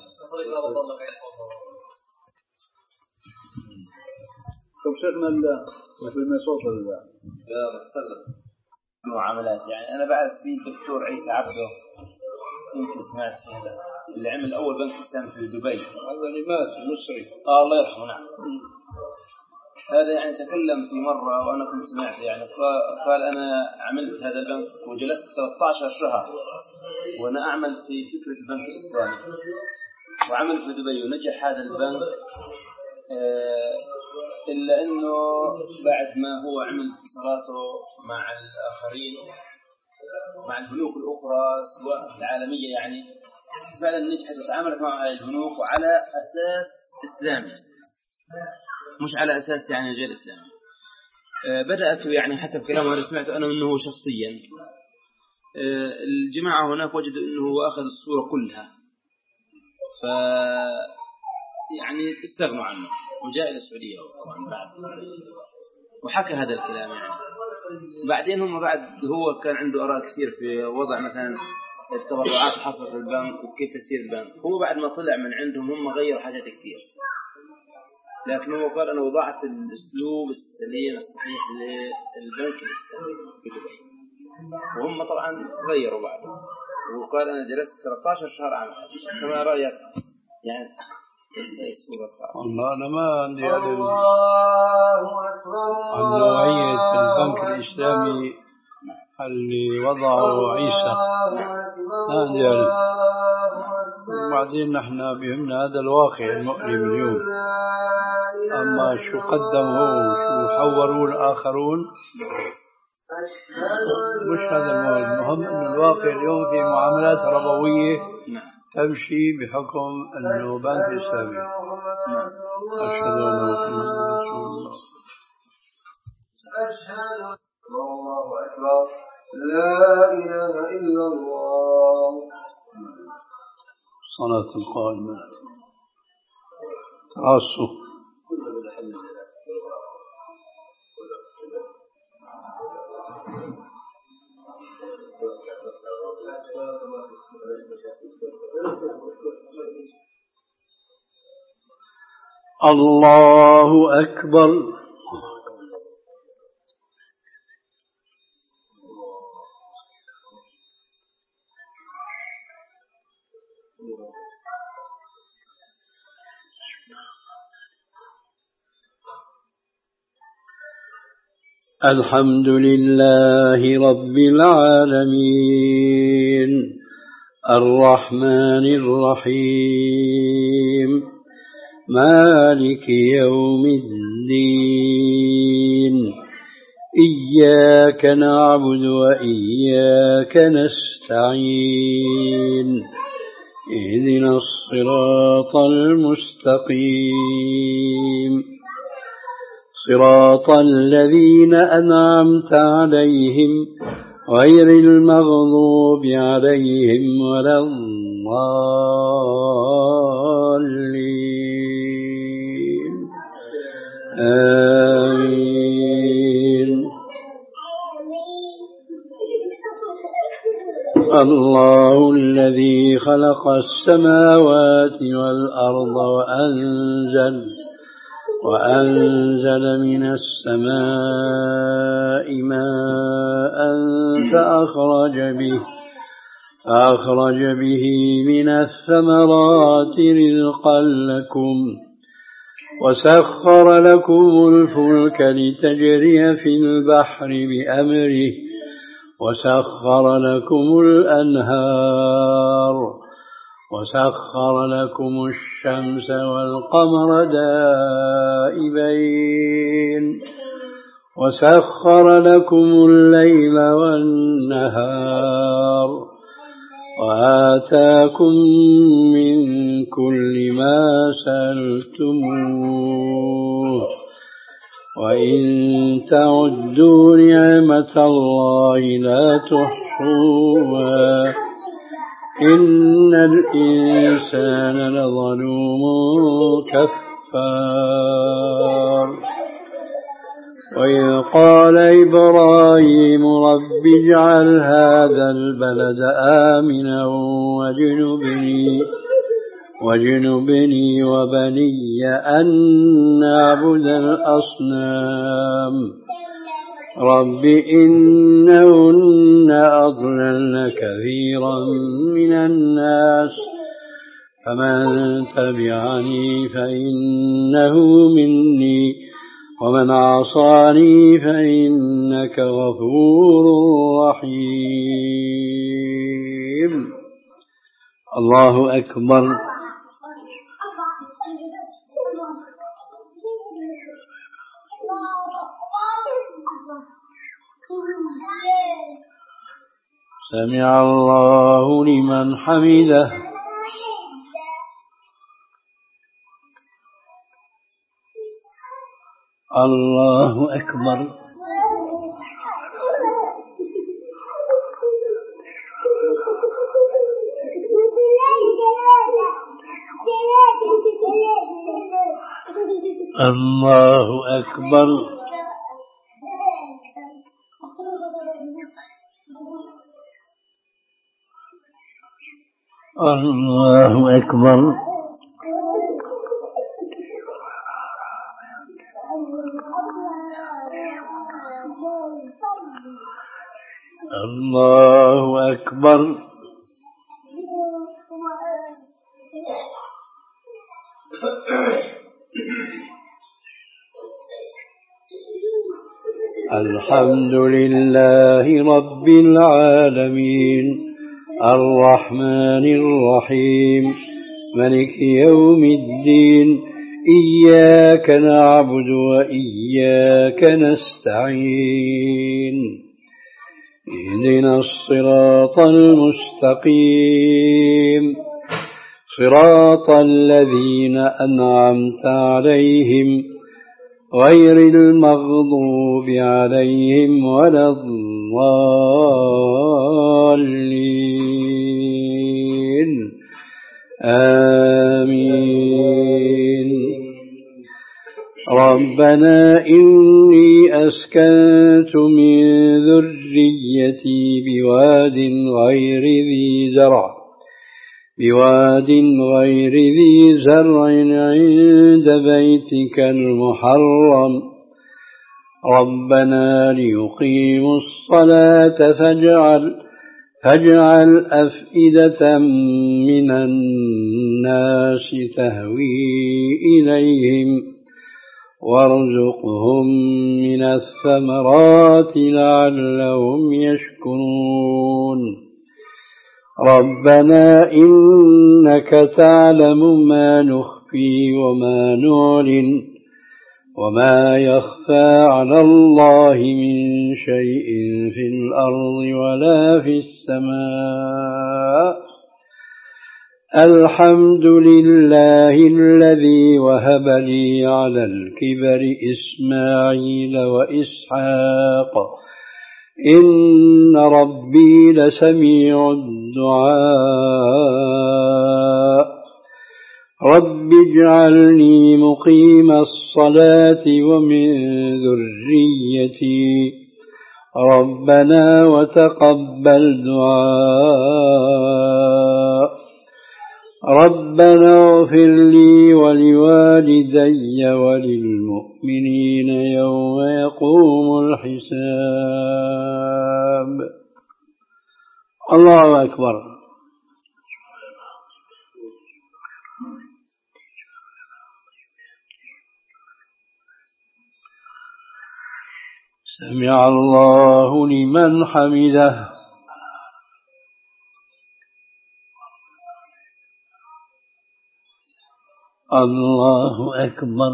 طب شيخنا اللي صوت الله. يا سلام. معاملات يعني أنا بعرف في الدكتور عيسى عبده يمكن سمعت هذا اللي عمل أول بنك إسلام في دبي. هذا اللي مات المصري. آه الله يرحمه نعم. هذا يعني تكلم في مرة وأنا كنت سمعت يعني قال أنا عملت هذا البنك وجلست ثلاثة عشر شهر وأنا أعمل في فكرة البنك الإسلامي وعمل في دبي ونجح هذا البنك آه إلا أنه بعد ما هو عمل اتصالاته مع الآخرين مع البنوك الأخرى سواء العالمية يعني فعلا نجحت وتعاملت مع البنوك وعلى أساس إسلامي مش على أساس يعني غير إسلامي. آه بدأت يعني حسب كلامه أنا سمعته أنا منه شخصيا آه الجماعة هناك وجدوا أنه هو أخذ الصورة كلها ف يعني استغنوا عنه وجاء إلى السعودية طبعا بعد وحكى هذا الكلام يعني بعدين هم بعد هو كان عنده آراء كثير في وضع مثلا التبرعات حصلت البنك وكيف تسير البنك. هو بعد ما طلع من عندهم هم غيروا حاجات كثير لكن هو قال أنا وضعت الأسلوب السليم الصحيح للبنك الإسلامي في دبي وهم طبعا غيروا بعده وقال أنا جلست ثلاثة عشر شهر عام. كما رأيك يعني والله أنا ما عندي علم عن نوعية البنك الإسلامي اللي وضعه عيسى، ما عندي علم. وبعدين نحن بهمنا هذا الواقع المؤلم اليوم، أما شو قدموا شو حوروا الآخرون مش هذا المهم. المهم أن الواقع اليوم في معاملات ربوية تمشي بحكم أنه بنك إسلامي. أشهد أن محمد رسول الله. أشهد الله أكبر لا إله إلا الله. صلاة القائمة تعصوا. الله أكبر. الحمد لله رب العالمين الرحمن الرحيم مالك يوم الدين إياك نعبد وإياك نستعين اهدنا الصراط المستقيم صراط الذين أنعمت عليهم غير المغضوب عليهم ولا الضالين آمين. الله الذي خلق السماوات والأرض وأنزل وأنزل من السماء ماء فأخرج به فأخرج به من الثمرات رزقا لكم وسخر لكم الفلك لتجري في البحر بأمره وسخر لكم الأنهار وسخر لكم الشمس والقمر دائبين وسخر لكم الليل والنهار وآتاكم من كل ما سألتموه وإن تعدوا نعمة الله لا تحصوها إن الإنسان لظلوم كفار. وإذ قال إبراهيم رب اجعل هذا البلد آمنا واجنبني واجنبني وبني أن نعبد الأصنام رب إنهن أضللن كثيرا من الناس فمن تبعني فإنه مني ومن عصاني فإنك غفور رحيم. الله أكبر. سمع الله لمن حمده. الله أكبر. الله أكبر. الله أكبر. الله أكبر. الحمد لله رب العالمين الرحمن الرحيم ملك يوم الدين إياك نعبد وإياك نستعين اهدنا الصراط المستقيم صراط الذين أنعمت عليهم غير المغضوب عليهم ولا الضالين آمين. ربنا إني أسكنت من ذريتي بواد غير ذي زرع بواد غير ذي زرع عند بيتك المحرم ربنا ليقيموا الصلاة فاجعل فاجعل أفئدة من الناس تهوي إليهم وارزقهم من الثمرات لعلهم يشكرون. ربنا إنك تعلم ما نخفي وما نعلن وما يخفى على الله من شيء في الأرض ولا في السماء. الحمد لله الذي وهب لي على الكبر إسماعيل وإسحاق إن ربي لسميع الدعاء. رب اجعلني مقيم الصلاة ومن ذريتي ربنا وتقبل دعاء. ربنا اغفر لي ولوالدي وللمؤمنين يوم يقوم الحساب. الله أكبر. سمع الله لمن حمده. الله أكبر.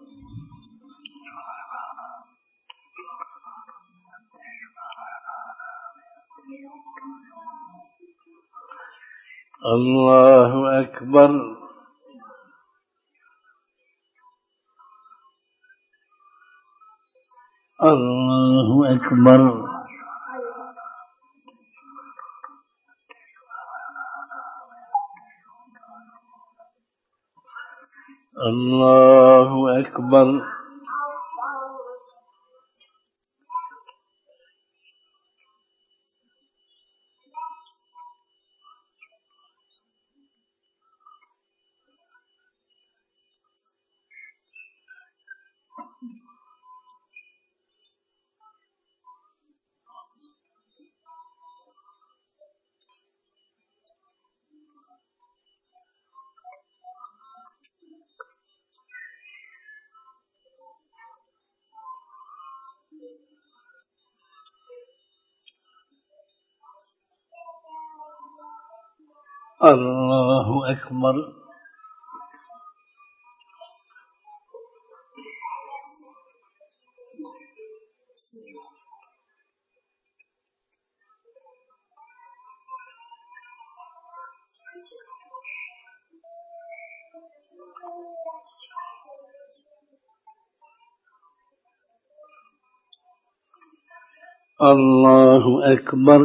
الله أكبر. الله أكبر. الله أكبر. الله أكبر. الله أكبر.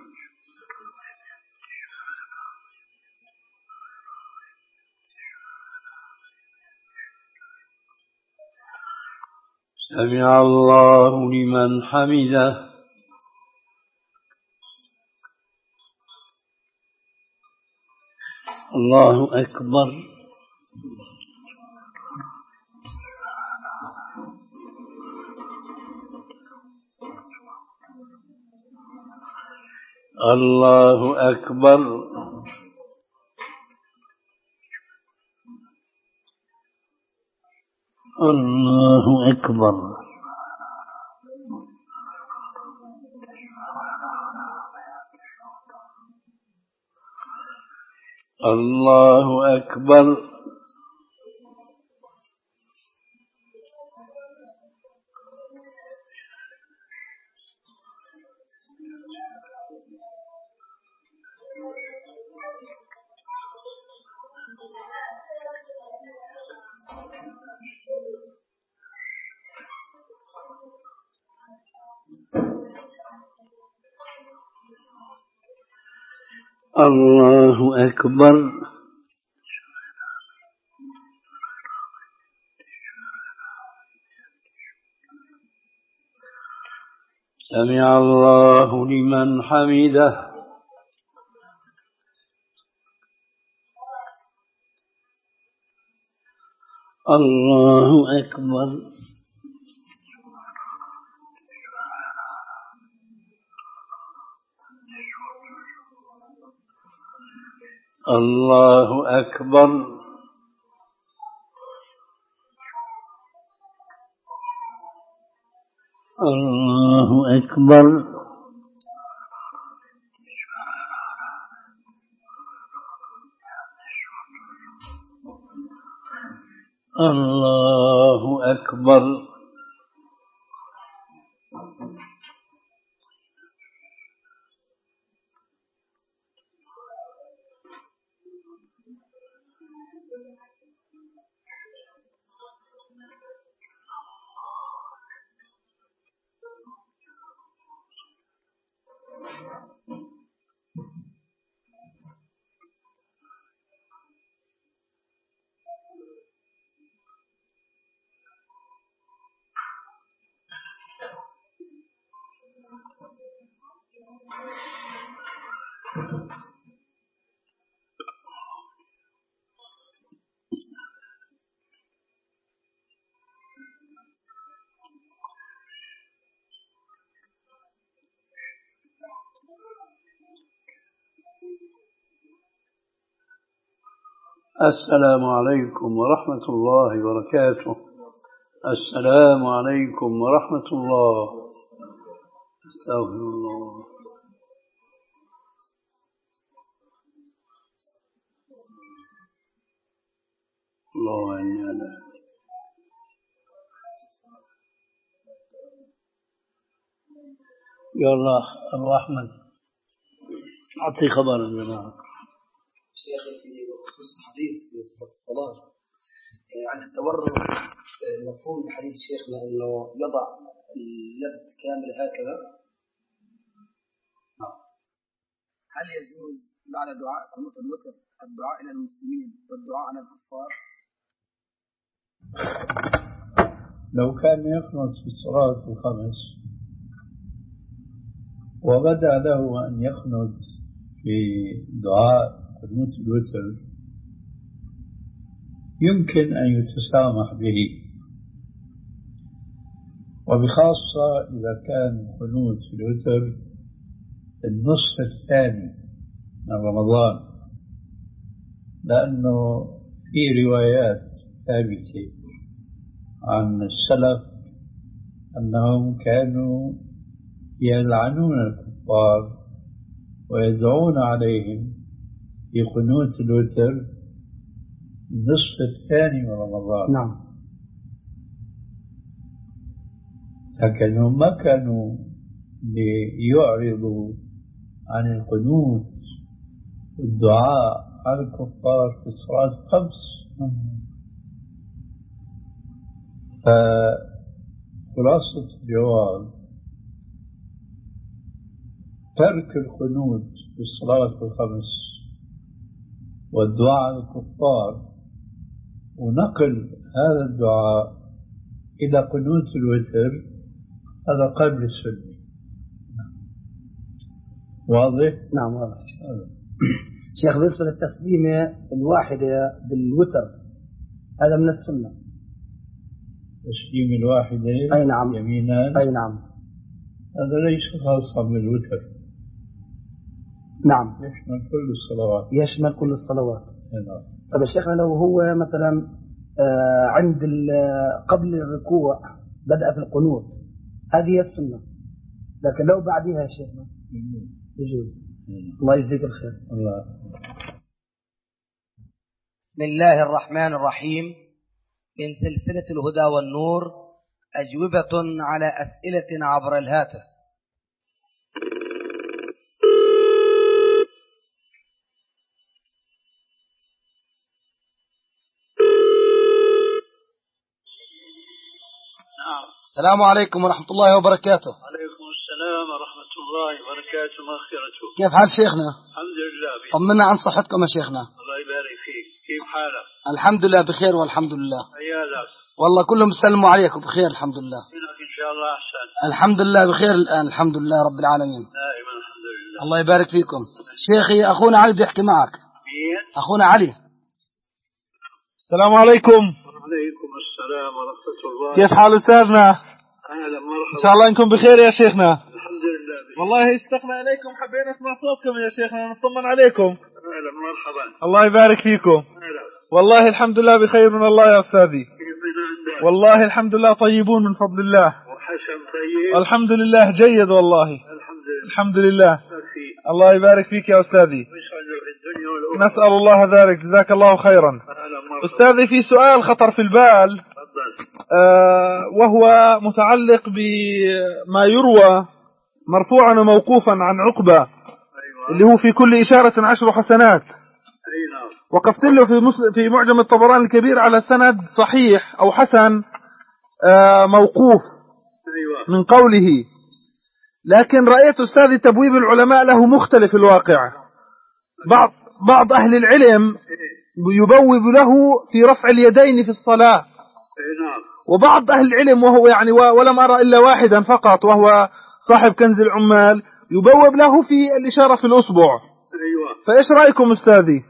سمع الله لمن حمده. الله أكبر. الله أكبر. الله أكبر. الله أكبر. الله أكبر. سمع الله لمن حمده. الله أكبر. الله أكبر. الله أكبر. الله أكبر. السلام عليكم ورحمة الله وبركاته. السلام عليكم ورحمة الله. استغفر الله. الله إني أنا يا الله. أبو أحمد أعطي خبر الجماعة. شيخي في بخصوص الحديث في صفة الصلاة عند التورط مفهوم بحديث شيخنا أنه يضع اليد كامل هكذا، هل يجوز بعد دعاء قنوت الوتر الدعاء إلى المسلمين والدعاء على الكفار؟ لو كان يقنط في الصلاة الخمس وبدأ له أن يقنط في دعاء قنوت الوتر يمكن أن يتسامح به، وبخاصة إذا كان قنوت في الوتر النصف الثاني من رمضان، لأنه في روايات ثابتة عن السلف أنهم كانوا يلعنون الكفار ويدعون عليهم في قنوت الوتر النصف الثاني من رمضان. نعم. لكنهم ما كانوا ليعرضوا عن القنوت والدعاء على الكفار في الصلاة الخمس. فخلاصة الجواب ترك القنوت في الصلاة الخمس والدعاء على الكفار ونقل هذا الدعاء إلى قنوت الوتر هذا قبل السنة. واضح؟ نعم واضح. شيخ بالنسبة للتسليمة الواحدة بالوتر هذا من السنة. تسليم الواحدة أي نعم يمينا أي نعم هذا ليس خاصا بالوتر. نعم يشمل كل الصلوات. يشمل كل الصلوات. نعم. طب يا شيخنا لو هو مثلا آه عند قبل الركوع بدأ في القنوت، هذه هي السنة، لكن لو بعدها يا شيخنا يجوز. الله يجزيك الخير. الله. بسم الله الرحمن الرحيم. من سلسلة الهدى والنور، أجوبة على أسئلة عبر الهاتف. السلام عليكم ورحمة الله وبركاته. عليكم السلام ورحمة الله وبركاته. مغفرته. كيف حال شيخنا؟ الحمد لله بخير. طمنا عن صحتكم يا شيخنا. الله يبارك فيك. كيف حالك؟ الحمد لله بخير والحمد لله. عيالك؟ والله كلهم بيسلموا عليك وبخير الحمد لله. إن شاء الله أحسن. الحمد لله بخير الآن الحمد لله رب العالمين. دائما الحمد لله. الله يبارك فيكم. شيخي أخونا علي بده يحكي معك. مين؟ أخونا علي. السلام عليكم. وعليكم السلام ورحمة الله. كيف حال أستاذنا؟ أهلا مرحبا. إن شاء الله إنكم بخير يا شيخنا. الحمد لله بخير. والله اشتقنا إليكم، حبينا نسمع صوتكم يا شيخنا نطمن عليكم. أهلا مرحبا. الله يبارك فيكم. أهلا. والله الحمد لله بخير من الله يا أستاذي. كيف من عندك؟ والله الحمد لله طيبون من فضل الله. وحسن طيب. الحمد لله جيد والله. الحمد لله. الحمد لله. فيك. الله يبارك فيك يا أستاذي. نسأل الله ذلك، جزاك الله خيرا. أستاذي في سؤال خطر في البال، آه وهو متعلق بما يروى مرفوعا وموقوفا عن عقبة. أيوة. اللي هو في كل إشارة عشر حسنات. أيوة. وقفت له في, في معجم الطبراني الكبير على سند صحيح أو حسن آه موقوف. أيوة. من قوله، لكن رأيت أستاذي تبويب العلماء له مختلف الواقع. بعض بعض أهل العلم يبوب له في رفع اليدين في الصلاة، وبعض أهل العلم وهو يعني ولم أرى إلا واحدا فقط وهو صاحب كنز العمال يبوب له في الإشارة في الأصبع. أيوة. فإيش رأيكم أستاذي؟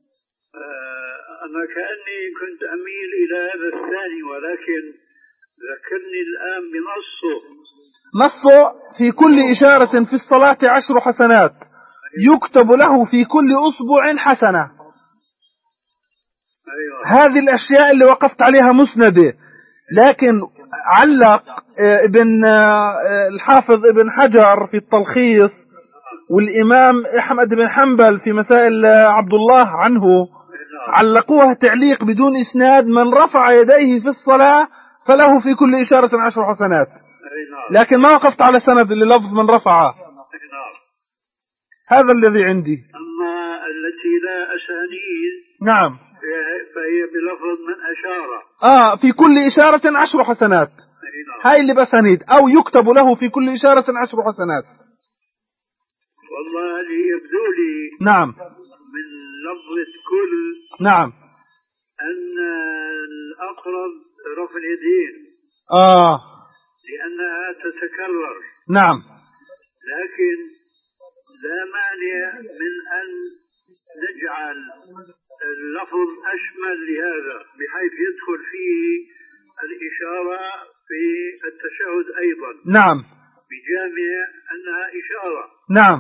آه أنا كأني كنت أميل إلى هذا الثاني، ولكن ذكرني الآن بنصه. نصه في كل إشارة في الصلاة عشر حسنات، يكتب له في كل أصبع حسنة. أيوة. هذه الأشياء اللي وقفت عليها مسندة، لكن علق ابن الحافظ ابن حجر في التلخيص والإمام أحمد بن حنبل في مسائل عبد الله عنه علقوها تعليق بدون إسناد: من رفع يديه في الصلاة فله في كل إشارة عشر حسنات. لكن ما وقفت على سند للفظ من رفع. هذا الذي عندي. أما التي لا أسانيد نعم فهي بلفظ من أشارة. آه في كل إشارة عشر حسنات. هاي اللي بسانيد، أو يكتب له في كل إشارة عشر حسنات. والله اللي يبدو لي نعم من لفظة كل نعم أن الأقرب رفع اليدين. آه لأنها تتكرر. نعم. لكن لا مانع من أن نجعل اللفظ أشمل لهذا، بحيث يدخل فيه الإشارة في التشهد أيضا. نعم. بجامع أنها إشارة. نعم.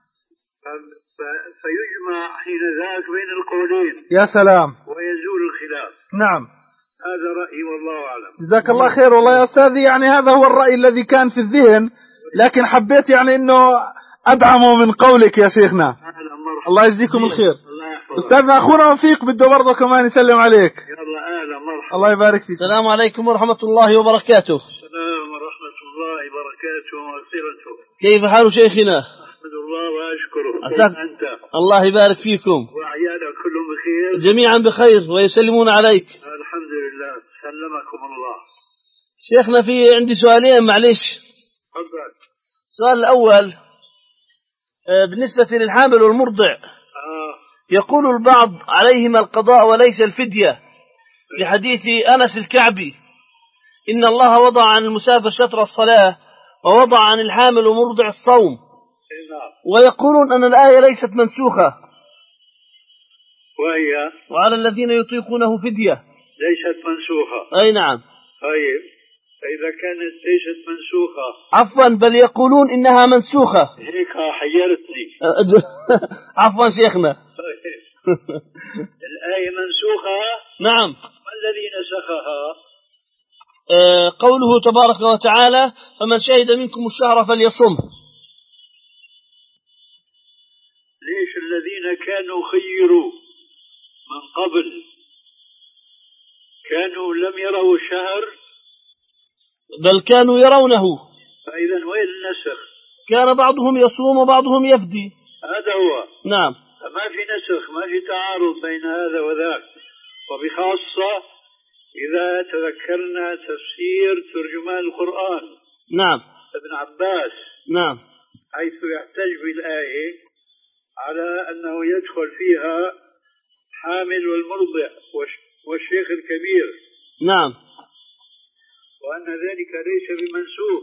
فيجمع حين ذاك بين القولين. يا سلام. ويزول الخلاف. نعم. هذا رأيي والله أعلم. جزاك الله خير. والله يا أستاذي يعني هذا هو الرأي الذي كان في الذهن، لكن حبيت يعني أنه أدعمه من قولك يا شيخنا. الله يجزيكم الخير. أستاذنا أخونا وفيق بده برضه كمان يسلم عليك. يلا أهلا مرحبا. الله يبارك فيك. السلام عليكم ورحمة الله وبركاته. السلام ورحمة الله وبركاته ومغفرته. كيف حال شيخنا؟ أحمد الله وأشكره. كيف أنت؟ الله يبارك فيكم. وعيالك كلهم بخير؟ جميعا بخير ويسلمون عليك. الحمد لله، سلمكم الله. شيخنا في عندي سؤالين معلش. تفضل. السؤال الأول بالنسبة للحامل والمرضع. آه. يقول البعض عليهما القضاء وليس الفدية، لحديث أنس الكعبي: إن الله وضع عن المسافر شطر الصلاة ووضع عن الحامل ومرضع الصوم. ويقولون أن الآية ليست منسوخة، وهي وعلى الذين يطيقونه فدية. ليست منسوخة. أي نعم. طيب فإذا كانت ليست منسوخة. عفوا، بل يقولون إنها منسوخة. هيك حيرتني. عفوا شيخنا. الآية منسوخة. نعم. ما الذي نسخ نسخها؟ آه قوله تبارك وتعالى فمن شهد منكم الشهر فليصم. ليش الذين كانوا خيروا من قبل كانوا لم يروا الشهر بل كانوا يرونه؟ فإذا وين النسخ؟ كان بعضهم يصوم وبعضهم يفدي. هذا هو. نعم. ما في نسخ، ما في تعارض بين هذا وذاك، وبخاصة إذا تذكرنا تفسير ترجمان القرآن نعم ابن عباس نعم حيث يحتج بالآية على أنه يدخل فيها حامل والمرضع والشيخ الكبير. نعم. وأن ذلك ليس بمنسوخ.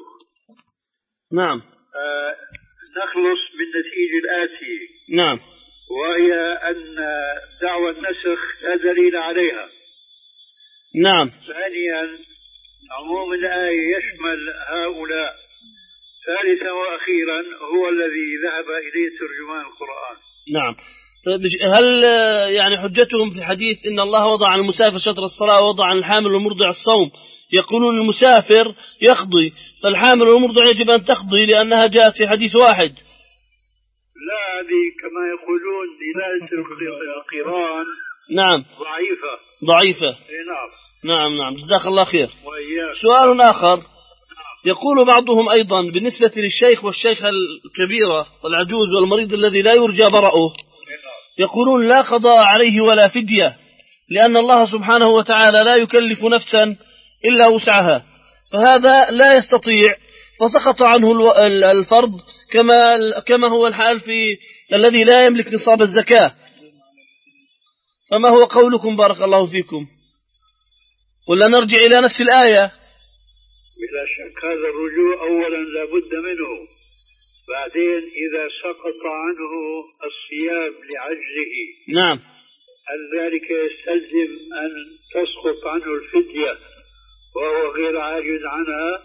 نعم. آه نخلص بالنتيجة الآتية. نعم. وهي أن دعوى النسخ لا دليل عليها. نعم. ثانيا عموم الآية يشمل هؤلاء. ثالثا وأخيرا هو الذي ذهب إليه ترجمان القرآن. نعم. طيب هل يعني حجتهم في حديث إن الله وضع عن المسافر شطر الصلاة ووضع عن الحامل والمرضع الصوم، يقولون المسافر يقضي فالحامل والمرضع يجب أن تقضي لأنها جاءت في حديث واحد؟ لا، هذه كما يقولون دلالة القرآن نعم ضعيفة ضعيفة. نعم نعم نعم جزاك الله خير. وإياك. سؤال آخر، يقول بعضهم أيضا بالنسبة للشيخ والشيخة الكبيرة والعجوز والمريض الذي لا يرجى برأه، يقولون لا قضاء عليه ولا فدية لأن الله سبحانه وتعالى لا يكلف نفسا إلا وسعها، فهذا لا يستطيع فسقط عنه الفرض كما كما هو الحال في الذي لا يملك نصاب الزكاة. فما هو قولكم بارك الله فيكم؟ ولا نرجع إلى نفس الآية؟ بلا شك هذا الرجوع أولا لا بد منه، بعدين إذا سقط عنه الصيام لعجزه نعم هل ذلك يستلزم أن تسقط عنه الفدية وهو غير عاجز عنها؟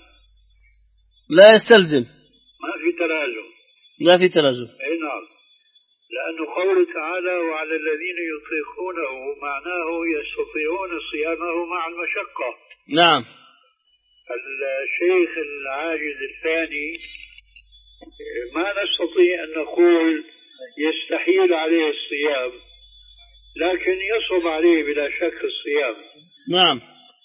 لا يستلزم، ما في تلازم. لا في تلازم. أي نعم، لأنه قوله تعالى وعلى الذين يطيقونه معناه يستطيعون صيامه مع المشقة. نعم. الشيخ العاجز الثاني ما نستطيع أن نقول يستحيل عليه الصيام، لكن يصعب عليه بلا شك الصيام. نعم.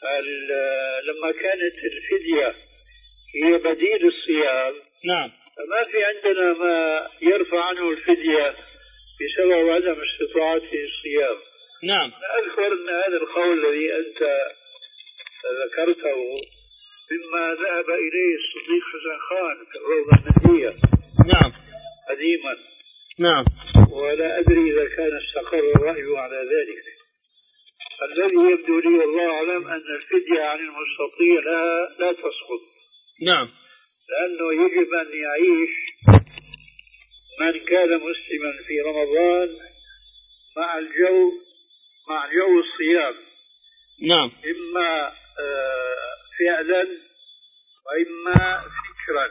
لما كانت الفدية هي بديل الصيام نعم فما في عندنا ما يرفع عنه الفدية بسبب عدم استطاعته الصيام. نعم. أذكر أن هذا القول الذي أنت ذكرته مما ذهب إليه الصديق حسن خان في الروضة الندية. نعم. قديما. نعم. ولا أدري إذا كان استقر الرأي على ذلك. الذي يبدو لي والله أعلم أن الفدية عن المستطيع لا, لا تسقط. نعم. لأنه يجب أن يعيش من كان مسلما في رمضان مع الجو مع جو الصيام. نعم. إما فعلا وإما فكرا.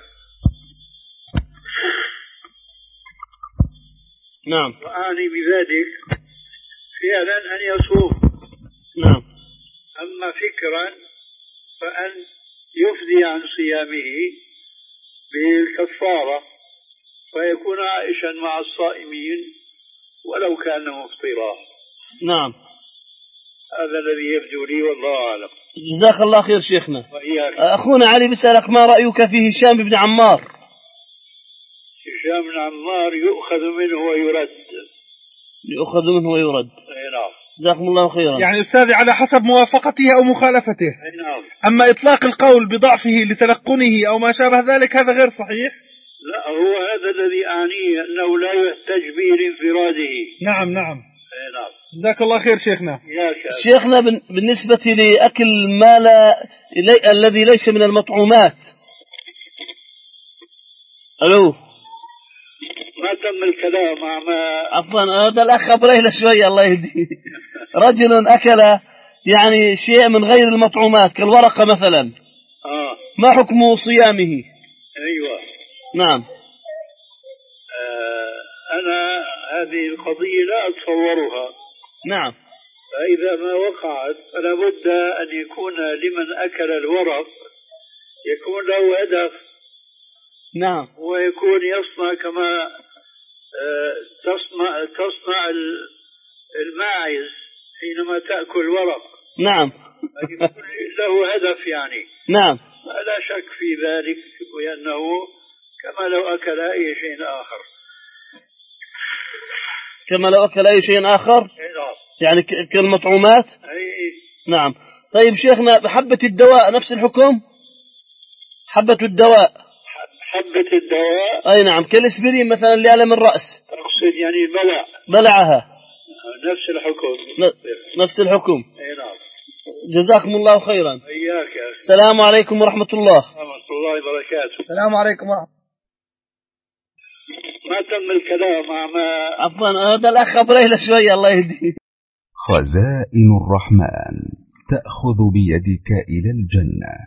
نعم. وأعني بذلك فعلا أن يصوم. نعم. أما فكرا فأن يفدي عن صيامه بالكفارة فيكون عائشا مع الصائمين ولو كان مفطرا. نعم. هذا الذي يبدو لي والله أعلم. جزاك الله خير شيخنا. وإياك. أخونا علي بيسألك ما رأيك في هشام بن عمار؟ هشام بن عمار يؤخذ منه ويرد. يؤخذ منه ويرد. أي نعم. جزاكم الله خيرا. يعني أستاذي على حسب موافقته أو مخالفته. أي نعم. أما إطلاق القول بضعفه لتلقنه أو ما شابه ذلك هذا غير صحيح. لا، هو هذا الذي أعنيه أنه لا يحتج به لانفراده. نعم نعم. أي نعم. جزاك الله خير شيخنا. شيخنا بالنسبة لأكل ما لا الذي ليس من المطعومات. ألو ما تم الكلام مع ما عفوا هذا الأخ أبريل شوية الله يهديه. رجل أكل يعني شيء من غير المطعومات كالورقة مثلا. آه. ما حكم صيامه؟ أيوة. نعم. آه أنا هذه القضية لا أتصورها. نعم. فإذا ما وقعت فلا بد أن يكون لمن أكل الورق يكون له هدف. نعم. ويكون يصنع كما تصنع تصنع الماعز حينما تأكل ورق. نعم. يكون له هدف يعني. نعم. لا شك في ذلك، وأنه كما لو أكل أي شيء آخر. كما لو أكل أي شيء آخر؟ نعم. يعني كالمطعومات؟ أي. نعم. طيب شيخنا، حبة الدواء نفس الحكم؟ حبة الدواء حبة الدواء أي نعم، كالإسبرين مثلا لألم الرأس. أقصد يعني بلع بلعها نفس الحكم. نفس الحكم. أي نعم. جزاكم الله خيرا. إياك يا أخي. السلام عليكم ورحمة الله. ورحمة الله وبركاته. السلام عليكم ورحمة ما تم الكلام مع ما عفوا هذا الأخ أبريله شوية الله يهديه. خزائن الرحمن تأخذ بيدك إلى الجنة.